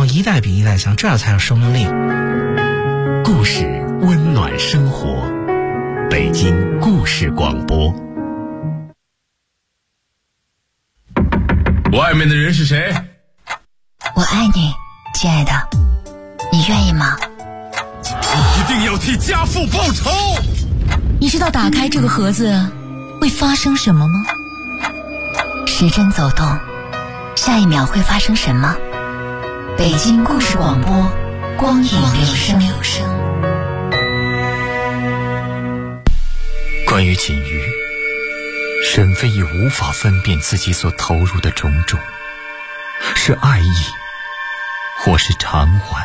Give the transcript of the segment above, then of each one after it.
一代比一代强，这样才有生命力。 故事温暖生活，北京故事广播。 外面的人是谁？ 我爱你，亲爱的，你愿意吗？ 你一定要替家父报仇！ 你知道打开这个盒子会发生什么吗？时针走动，下一秒会发生什么？北京故事广播，光影留声。 关于锦瑜，沈飞已无法分辨自己所投入的种种，是爱意，或是偿还。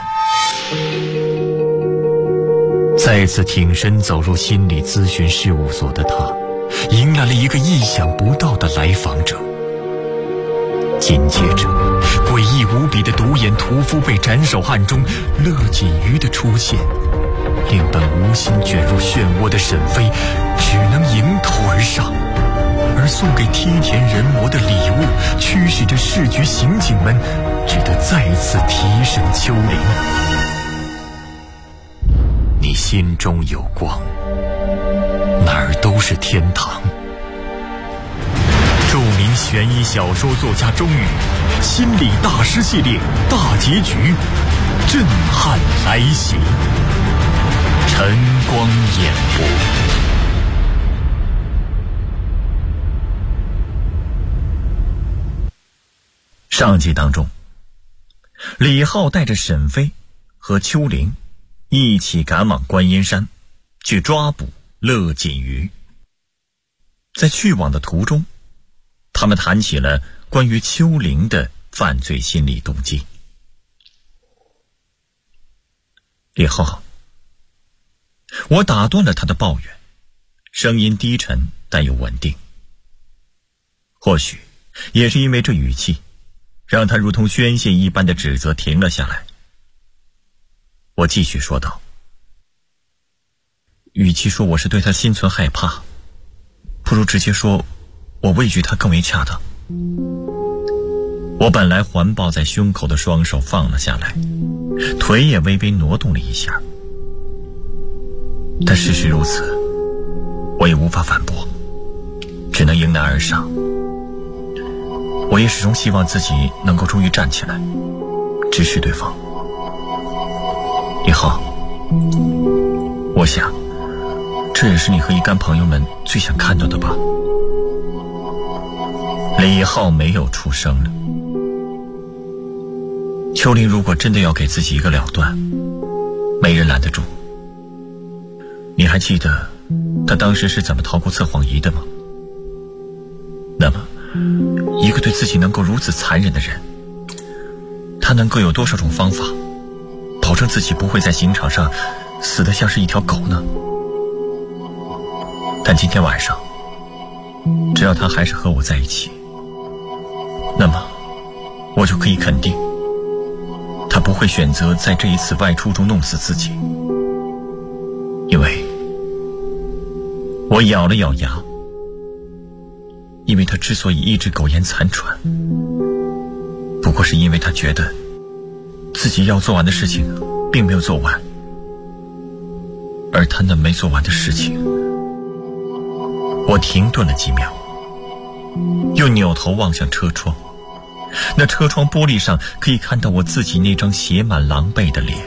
再次挺身走入心理咨询事务所的他，迎来了一个意想不到的来访者。紧接着，诡异无比的独眼屠夫被斩首案中乐锦瑜的出现，令本无心卷入漩涡的沈飞只能迎头而上，而送给梯田人魔的礼物驱使着市局刑警们只得再次提审秋玲。你心中有光，哪儿都是天堂。著名悬疑小说作家钟宇心理大师系列大结局震撼来袭，晨光演播。上集当中，李浩带着沈飞和秋玲一起赶往观音山去抓捕乐锦瑜。在去往的途中，他们谈起了关于秋玲的犯罪心理动机。李浩，我打断了他的抱怨，声音低沉但又稳定。或许也是因为这语气，让他如同宣泄一般的指责停了下来。我继续说道，与其说我是对他心存害怕，不如直接说我畏惧他更为恰当。我本来环抱在胸口的双手放了下来，腿也微微挪动了一下，但事实如此，我也无法反驳，只能迎难而上。我也始终希望自己能够终于站起来，直视对方。李浩，我想这也是你和一干朋友们最想看到的吧。李浩没有出声了。秋玲如果真的要给自己一个了断，没人拦得住。你还记得他当时是怎么逃过测谎仪的吗？那么一个对自己能够如此残忍的人，他能够有多少种方法保证自己不会在刑场上死得像是一条狗呢？但今天晚上，只要他还是和我在一起，那么我就可以肯定，他不会选择在这一次外出中弄死自己。因为我咬了咬牙，因为他之所以一直苟延残喘，不过是因为他觉得自己要做完的事情并没有做完，而他那没做完的事情。我停顿了几秒，又扭头望向车窗，那车窗玻璃上可以看到我自己那张写满狼狈的脸。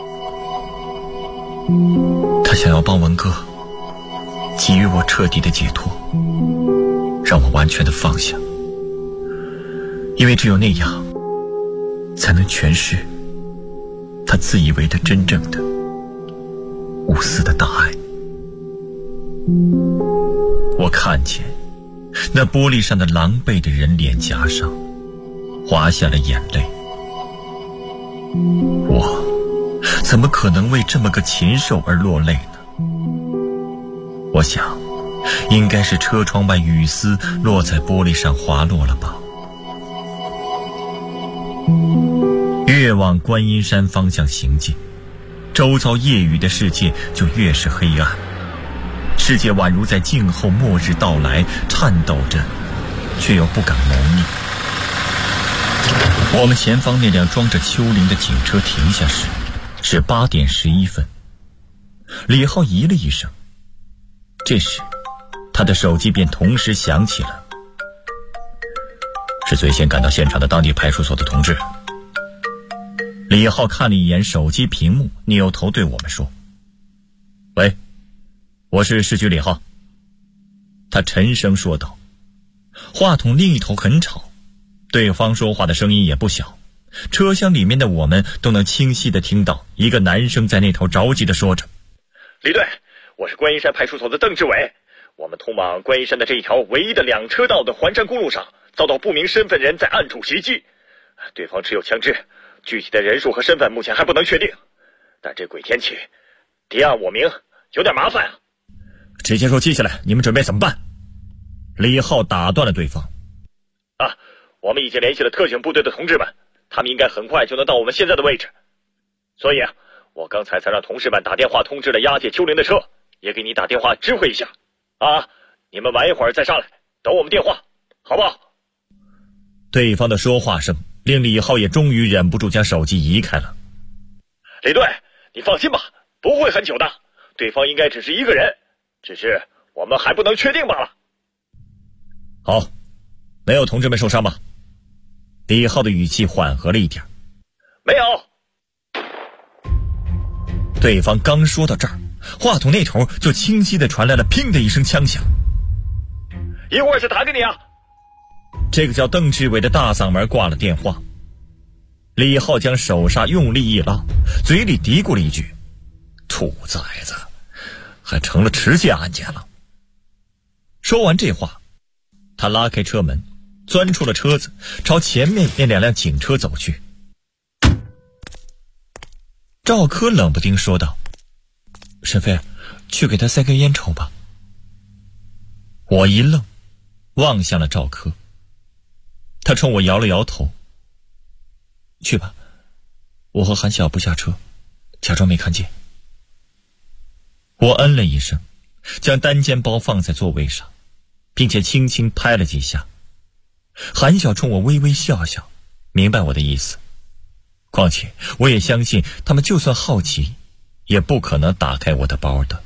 他想要帮文哥给予我彻底的解脱，让我完全的放下，因为只有那样才能诠释他自以为的真正的无私的大爱。我看见那玻璃上的狼狈的人脸颊上滑下了眼泪，我怎么可能为这么个禽兽而落泪呢？我想应该是车窗外雨丝落在玻璃上滑落了吧。越往观音山方向行进，周遭夜雨的世界就越是黑暗，世界宛如在静候末日到来，颤抖着却又不敢谋逆。 我们前方那辆装着丘陵的警车停下时，是8点11分。李浩咦了一声，这时他的手机便同时响起了。是最先赶到现场的当地派出所的同志。李浩看了一眼手机屏幕，扭头对我们说：喂，我是市局李浩。他沉声说道。话筒另一头很吵，对方说话的声音也不小，车厢里面的我们都能清晰地听到一个男生在那头着急地说着： 李队，我是观音山派出所的邓志伟，我们通往观音山的这一条唯一的2车道的环山公路上遭到不明身份人在暗处袭击，对方持有枪支，具体的人数和身份目前还不能确定，但这鬼天气，敌暗我明，有点麻烦啊。 直接说记下来，你们准备怎么办？李浩打断了对方。 我们已经联系了特警部队的同志们，他们应该很快就能到我们现在的位置，所以我刚才才让同事们打电话通知了押解丘陵的车，也给你打电话知会一下。你们晚一会儿再上来，等我们电话，好不好？ 对方的说话声令李浩也终于忍不住将手机移开了。 李队，你放心吧，不会很久的，对方应该只是一个人，只是我们还不能确定罢了。 好，没有同志们受伤吧？李浩的语气缓和了一点。 没有。 对方刚说到这儿，话筒那头就清晰地传来了砰的一声枪响。 一会儿再打给你啊。 这个叫邓志伟的大嗓门挂了电话。李浩将手刹用力一拉，嘴里嘀咕了一句：兔崽子，还成了持械案件了。说完这话，他拉开车门，钻出了车子，朝前面那2辆警车走去。赵科冷不丁说道：沈飞，去给他塞根烟抽吧。我一愣，望向了赵科。他冲我摇了摇头。去吧，我和韩晓不下车，假装没看见。我嗯了一声，将单肩包放在座位上，并且轻轻拍了几下。韩晓冲我微微笑笑，明白我的意思。况且我也相信他们就算好奇，也不可能打开我的包的。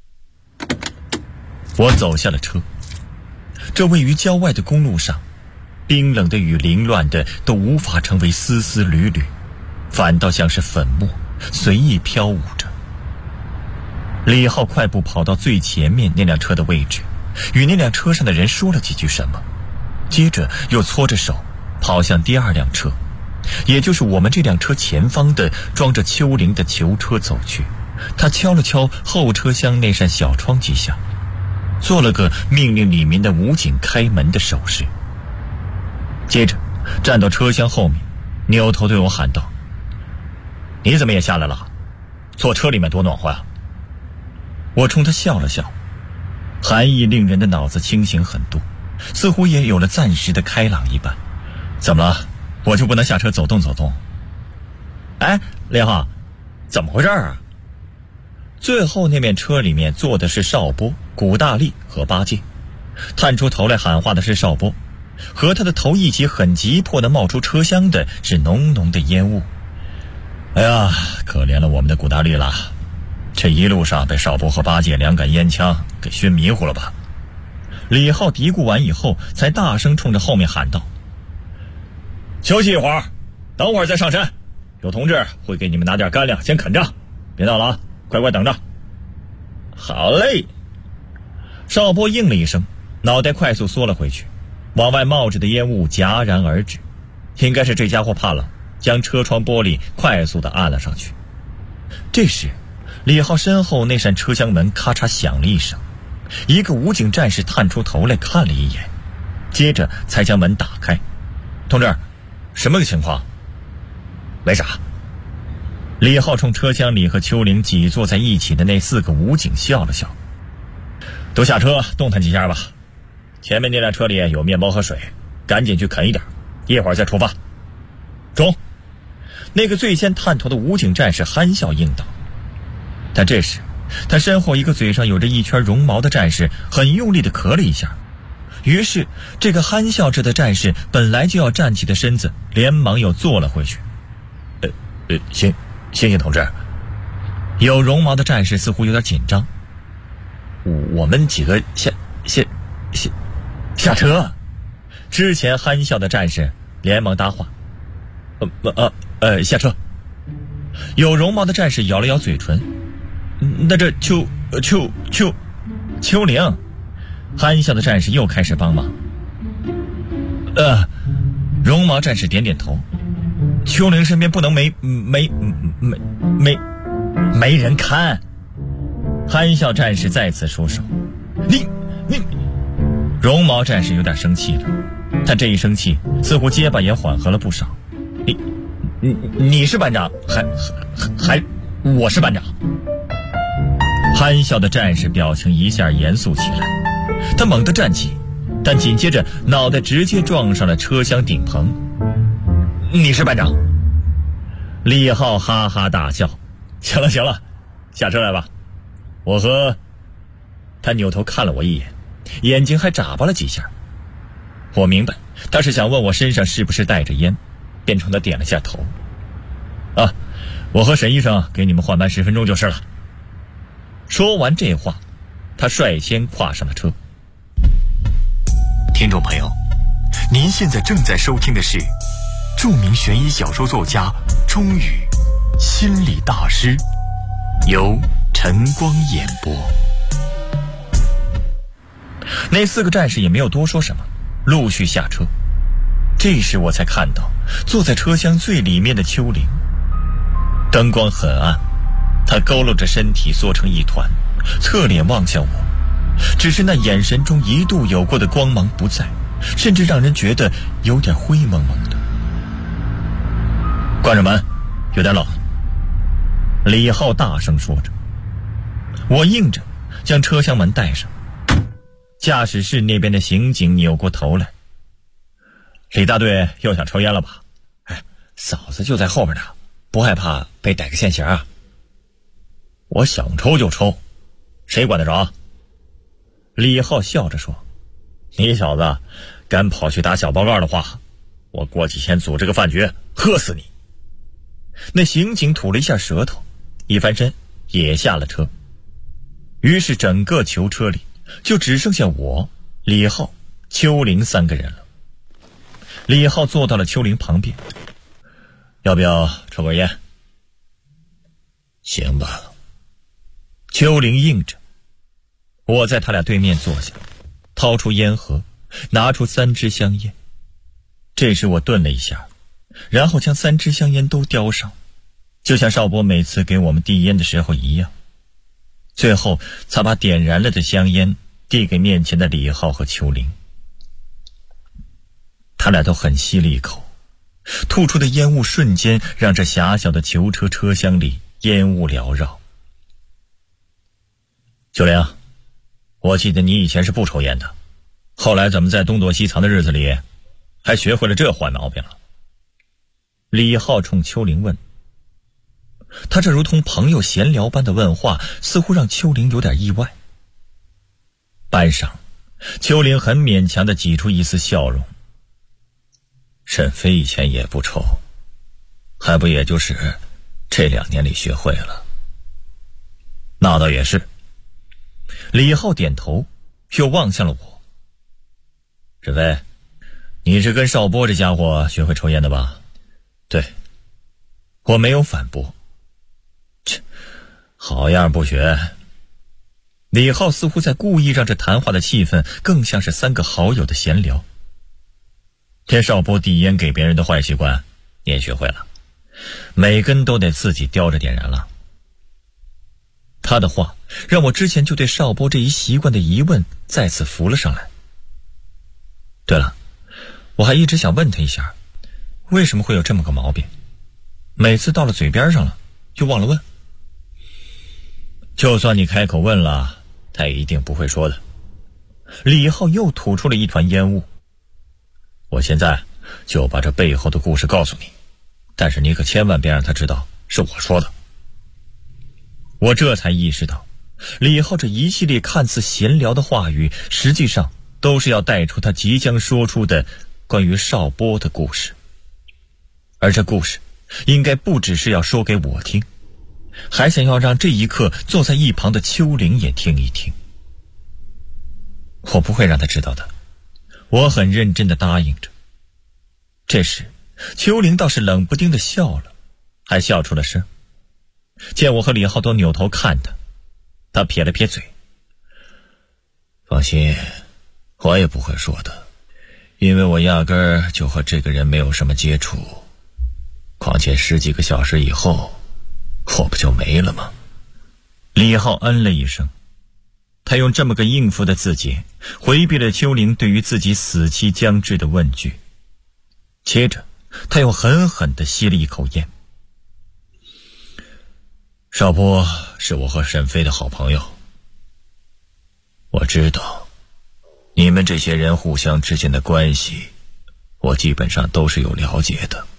我走下了车。这位于郊外的公路上，冰冷的与凌乱的都无法成为丝丝缕缕，反倒像是粉末，随意飘舞着。李浩快步跑到最前面那辆车的位置，与那辆车上的人说了几句什么，接着又搓着手跑向第2辆车，也就是我们这辆车前方的装着丘陵的囚车走去。他敲了敲后车厢那扇小窗几下，做了个命令里面的武警开门的手势，接着站到车厢后面，扭头对我喊道：你怎么也下来了？坐车里面多暖和啊。我冲他笑了笑，含义令人的脑子清醒很多，似乎也有了暂时的开朗一般。怎么了？我就不能下车走动走动？哎，李浩，怎么回事啊？最后那面车里面坐的是邵波、古大力和八戒，探出头来喊话的是邵波，和他的头一起很急迫地冒出车厢的是浓浓的烟雾。哎呀，可怜了我们的古大力了，这一路上被邵波和八戒2杆烟枪给熏迷糊了吧。李浩嘀咕完以后，才大声冲着后面喊道：休息一会儿，等会儿再上山，有同志会给你们拿点干粮，先啃着，别闹了啊，乖乖等着。好嘞。邵波应了一声，脑袋快速缩了回去，往外冒着的烟雾戛然而止，应该是这家伙怕冷，将车窗玻璃快速地按了上去。这时李浩身后那扇车厢门咔嚓响了一声，一个武警战士探出头来看了一眼，接着才将门打开。同志，什么个情况？没啥。李浩冲车厢里和丘陵挤坐在一起的那4个武警笑了笑。都下车动弹几下吧，前面那辆车里有面包和水，赶紧去啃一点，一会儿再出发。中。那个最先探头的武警战士憨笑应道。但这时他身后一个嘴上有着一圈绒毛的战士很用力地咳了一下， 于是这个憨笑着的战士本来就要站起的身子连忙又坐了回去。星星同志，有绒毛的战士似乎有点紧张。我们几个下车。之前憨笑的战士连忙搭话。下车。有绒毛的战士咬了咬嘴唇。那这秋灵。憨笑的战士又开始帮忙。绒毛战士点点頭。秋灵身边不能没人看。憨笑战士再次出手。你绒毛战士有点生气了，但这一生气似乎结巴也缓和了不少。你是班长，还我是班长。憨笑的战士表情一下严肃起来，他猛地站起，但紧接着脑袋直接撞上了车厢顶棚。你是班长。李浩哈哈大笑。行了，下车来吧。我和他扭头看了我一眼，眼睛还眨巴了几下。我明白他是想问我身上是不是带着烟，便冲他点了下头。我和沈医生给你们换班10分钟就是了。说完这话，他率先跨上了车。 听众朋友，您现在正在收听的是著名悬疑小说作家钟宇心理大师，由晨光演播。 那4个战士也没有多说什么，陆续下车。这时我才看到坐在车厢最里面的秋灵。灯光很暗，他佝偻着身体缩成一团，侧脸望向我，只是那眼神中一度有过的光芒不在，甚至让人觉得有点灰蒙蒙的。关着门，有点冷。李浩大声说着。我应着，将车厢门带上。驾驶室那边的刑警扭过头来。李大队又想抽烟了吧？嫂子就在后边呢，不害怕被逮个现行啊？我想抽就抽，谁管得着？李浩笑着说。你小子敢跑去打小报告的话，我过几天组织个饭局喝死你。那刑警吐了一下舌头，一翻身也下了车。于是整个囚车里就只剩下我、李浩、秋灵3个人了。李浩坐到了秋灵旁边。要不要抽根烟？行吧。秋灵应着。我在他俩对面坐下，掏出烟盒，拿出3支香烟。这时我顿了一下，然后将3支香烟都叼上，就像邵波每次给我们递烟的时候一样。最后才把点燃了的香烟递给面前的李浩和秋灵。他俩都很吸了一口，吐出的烟雾瞬间让这狭小的囚车车厢里烟雾缭绕。秋灵，我记得你以前是不抽烟的，后来怎么在东躲西藏的日子里还学会了这坏毛病了？李浩冲秋灵问。他这如同朋友闲聊般的问话，似乎让秋灵有点意外。半晌，秋灵很勉强地挤出一丝笑容。沈飞以前也不抽，还不也就是这2年里学会了。那倒也是。李浩点头，又望向了我。沈飞，你是跟邵波这家伙学会抽烟的吧？对。我没有反驳。好样不学。李浩似乎在故意让这谈话的气氛更像是3个好友的闲聊。连邵波递烟给别人的坏习惯你也学会了，每根都得自己叼着点燃了。他的话让我之前就对邵波这一习惯的疑问再次浮了上来。对了，我还一直想问他一下，为什么会有这么个毛病，每次到了嘴边上了就忘了问。就算你开口问了，他也一定不会说的。李浩又吐出了一团烟雾。我现在就把这背后的故事告诉你，但是你可千万别让他知道是我说的。我这才意识到，李浩这一系列看似闲聊的话语，实际上都是要带出他即将说出的关于邵波的故事。而这故事应该不只是要说给我听，还想要让这一刻坐在一旁的秋玲也听一听。我不会让他知道的，我很认真地答应着。这时秋玲倒是冷不丁地笑了，还笑出了声。见我和李浩都扭头看他，他撇了撇嘴，放心，我也不会说的，因为我压根儿就和这个人没有什么接触，况且10几个小时以后我不就没了吗？李浩嗯了一声，他用这么个应付的自己回避了秋玲对于自己死期将至的问句。接着他又狠狠地吸了一口烟。邵波是我和沈飞的好朋友，我知道你们这些人互相之间的关系，我基本上都是有了解的。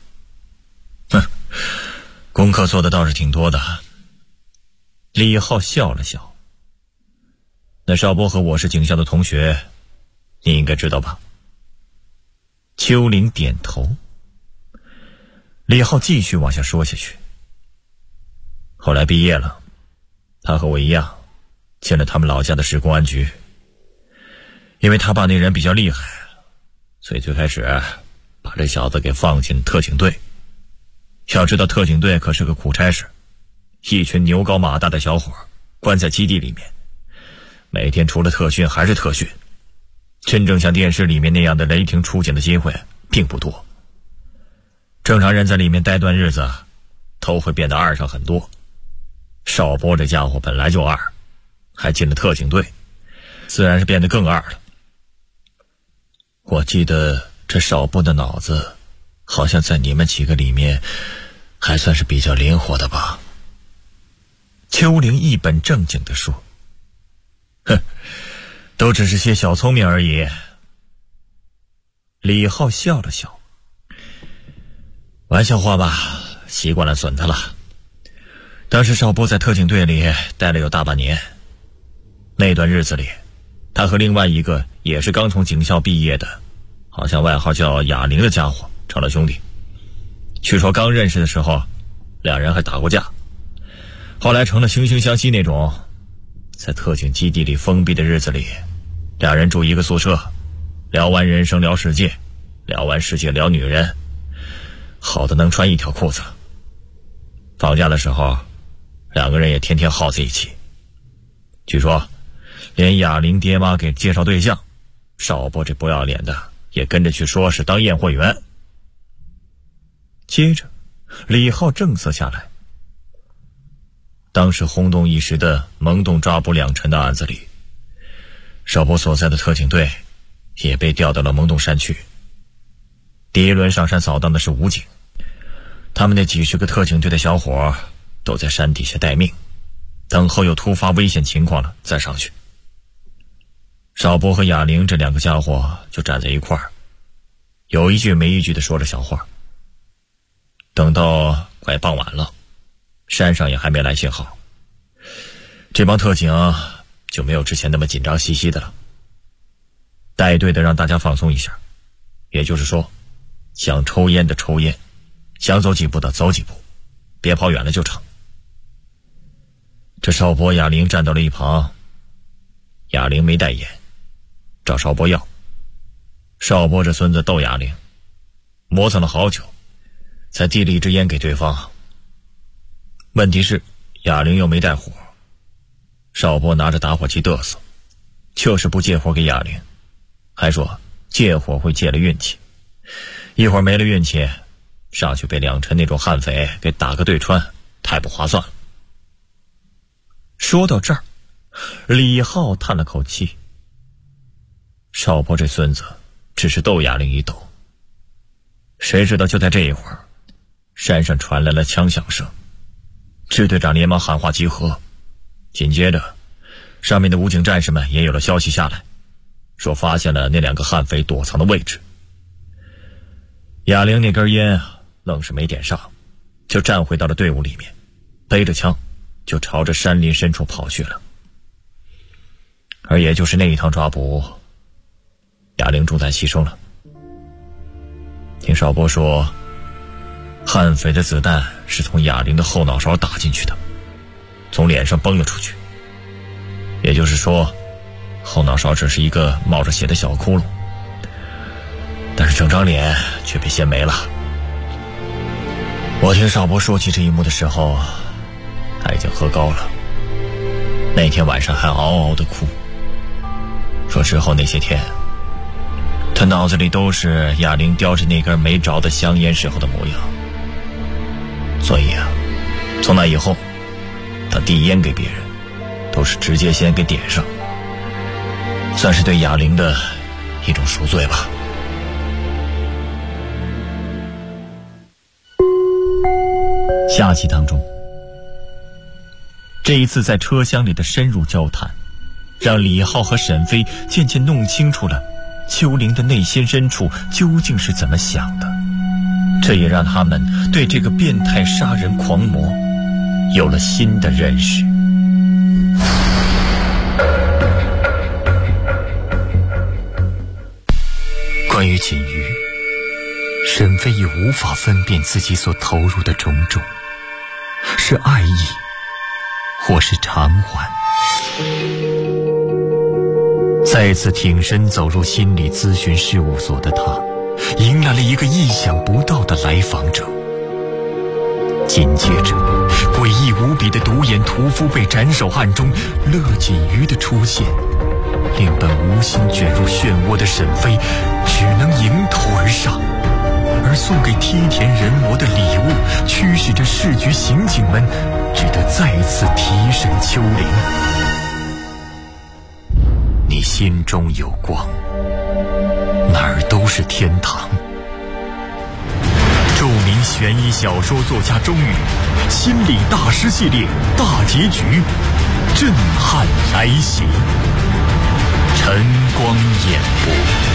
功课做的倒是挺多的。李浩笑了笑。那邵波和我是警校的同学，你应该知道吧？秋玲点头。李浩继续往下说下去。后来毕业了，他和我一样进了他们老家的市公安局。因为他爸那人比较厉害，所以最开始把这小子给放进特警队。要知道特警队可是个苦差事，一群牛高马大的小伙关在基地里面，每天除了特训还是特训，真正像电视里面那样的雷霆出警的机会并不多。正常人在里面待段日子都会变得二上很多，邵波这家伙本来就二，还进了特警队，自然是变得更二了。我记得这邵波的脑子好像在你们几个里面还算是比较灵活的吧？秋玲一本正经地说。都只是些小聪明而已。李浩笑了笑，玩笑话吧，习惯了损他了。当时邵波在特警队里待了有大半年，那段日子里他和另外一个也是刚从警校毕业的，好像外号叫哑铃的家伙成了兄弟。据说刚认识的时候两人还打过架，后来成了惺惺相惜那种。在特警基地里封闭的日子里，俩人住一个宿舍，聊完人生聊世界，聊完世界聊女人，好的能穿一条裤子。放假的时候两个人也天天耗在一起。据说连哑铃爹妈给介绍对象，邵波这不要脸的也跟着去说是当验货员。接着李浩正色下来。当时轰动一时的蒙洞抓捕2陈的案子里，邵波所在的特警队也被调到了蒙洞山区。第一轮上山扫荡的是武警，他们那几十个特警队的小伙都在山底下待命，等候有突发危险情况了再上去。邵波和哑铃这2个家伙就站在一块儿，有一句没一句的说着小话。等到快傍晚了，山上也还没来信号，这帮特警就没有之前那么紧张兮兮的了。带队的让大家放松一下，也就是说想抽烟的抽烟，想走几步的走几步，别跑远了就成。这邵波哑铃站到了一旁，哑铃没带烟，找邵波要。邵波这孙子逗哑铃，磨蹭了好久才递了一支烟给对方。问题是哑铃又没带火，邵波拿着打火机嘚瑟，就是不借火给哑铃，还说借火会借了运气，一会儿没了运气上去被2陈那种悍匪给打个对穿，太不划算了。说到这儿，李浩叹了口气。邵波这孙子只是逗哑铃一逗，谁知道就在这一会儿，山上传来了枪响声。支队长连忙喊话集合，紧接着上面的武警战士们也有了消息下来，说发现了那2个悍匪躲藏的位置。哑铃那根烟愣是没点上，就站回到了队伍里面，背着枪就朝着山林深处跑去了。而也就是那一趟抓捕， 哑铃中弹牺牲了。听少波说，悍匪的子弹是从哑铃的后脑勺打进去的，从脸上崩了出去。也就是说，后脑勺只是一个冒着血的小窟窿，但是整张脸却被掀没了。我听少波说起这一幕的时候，他已经喝高了，那天晚上还嗷嗷的哭，说之后那些天他脑子里都是哑铃叼着那根没着的香烟时候的模样。所以从那以后他递烟给别人都是直接先给点上，算是对哑铃的一种赎罪吧。下集当中，这一次在车厢里的深入交谈，让李浩和沈飞渐渐弄清楚了秋玲的内心深处究竟是怎么想的，这也让他们对这个变态杀人狂魔有了新的认识。 关于锦瑜，沈飞已无法分辨自己所投入的种种，是爱意或是偿还。再次挺身走入心理咨询事务所的他，迎来了一个意想不到的来访者。紧接着，诡异无比的独眼屠夫被斩首案中乐锦瑜的出现，令本无心卷入漩涡的沈飞只能迎头而上，而送给梯田人魔的礼物驱使着市局刑警们只得再次提审秋玲。你心中有光，哪儿都是天堂。著名悬疑小说作家钟宇心理大师系列大结局震撼来袭，晨光演播。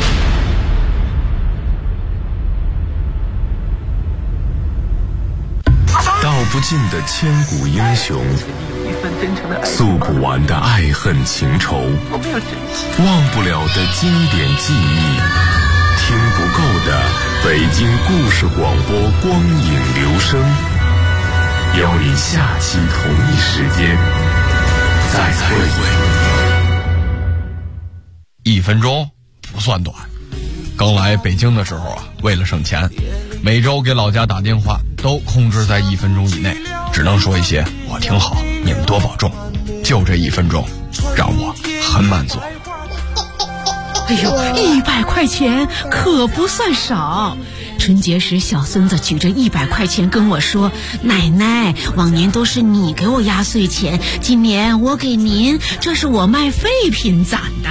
道不尽的千古英雄，诉不完的爱恨情仇，忘不了的经典记忆，听不够的北京故事广播光影留声。邀你下期同一时间再会。 1分钟不算短。刚来北京的时候为了省钱，每周给老家打电话都控制在1分钟以内，只能说一些我挺好，你们多保重。就这1分钟让我很满足。 哎呦，100块钱可不算少。春节时小孙子举着100块钱跟我说，奶奶，往年都是你给我压岁钱，今年我给您，这是我卖废品攒的。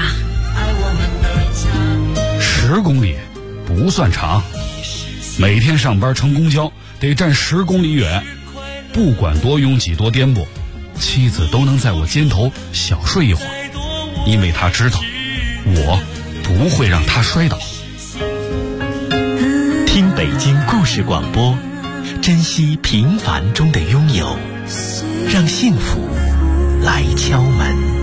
10公里不算长，每天上班乘公交得站10公里远，不管多拥挤多颠簸，妻子都能在我肩头小睡一会儿，因为她知道我不会让她摔倒。 听北京故事广播，珍惜平凡中的拥有，让幸福来敲门。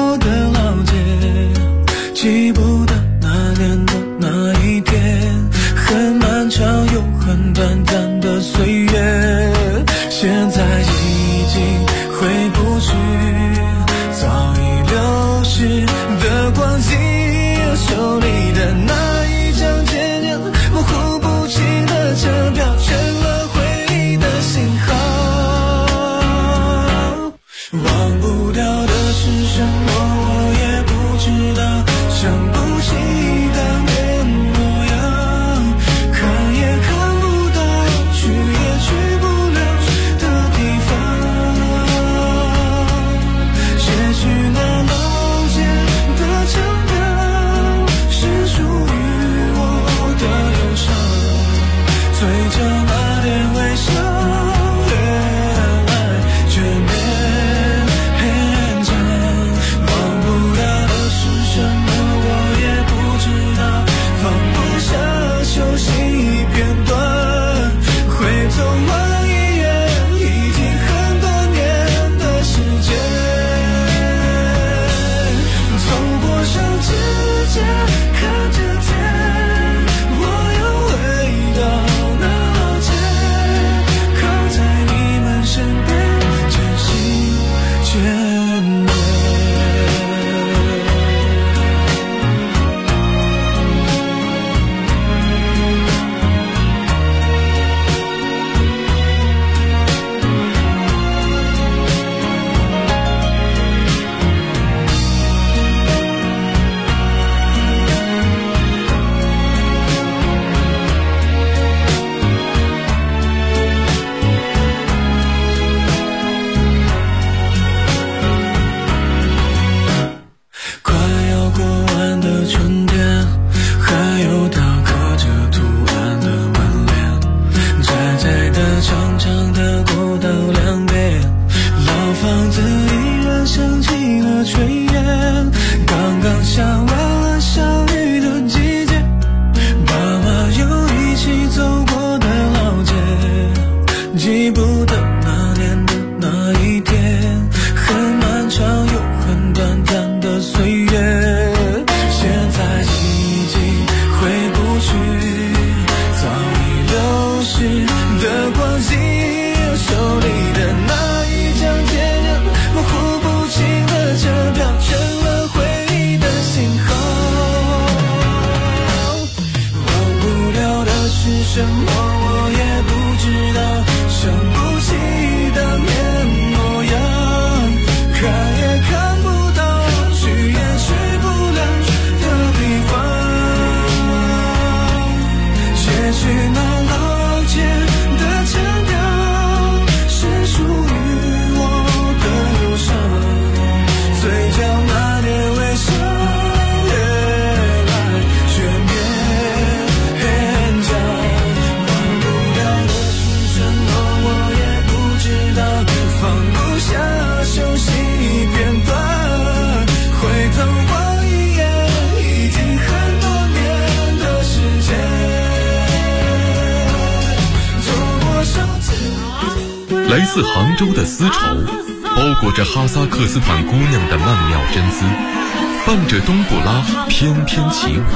记不得那年的那一天， 去，早已流逝的光景，手里的那一张渐渐模糊不清的车票，成了回忆的信号。忘不掉的是什么，我也不知道，想不起当年模样，看也看不到，去也去不了的地方，也许那老街的腔调是属于我的忧伤，嘴角那点微笑越来却勉强，忘不了的是什么，我也不知道，放不下熟悉片段，回头望一眼，已经很多年的时间，走过上指甲，看着天，我又回到那老街，靠在你们身边，渐行渐远。快要过完的春天，还有他刻着图案的门帘，窄窄的长长的过道两边，老房子依然升起了炊烟，刚刚下完了小雨的季节，爸妈又一起走过的老街，记不得那年的那一天，很漫长又很短暂的岁月，现在已经回不去，早已流逝的光景，手里的那一张渐渐模糊不清的车票，成了回忆的信号。忘不了的是什么，我也不知道，想不起当年模样，看也看不到，去也去不了的地方，也许那老街的腔调是属于我的忧伤，嘴角那点微笑越来越勉强，忘不了的是什么，我也不知道，放不下熟悉片段，回头望一眼，已经很多年的时间，走过上来自杭州的丝绸，包裹着哈萨克斯坦姑娘的曼妙真姿，伴着冬不拉翩翩起舞。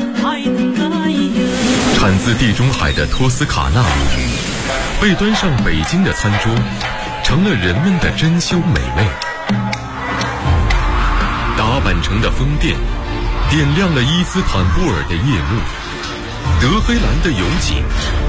产自地中海的托斯卡纳母语，被端上北京的餐桌，成了人们的珍馐美味。打扮成的宫殿，点亮了伊斯坦布尔的夜幕，德黑兰的油井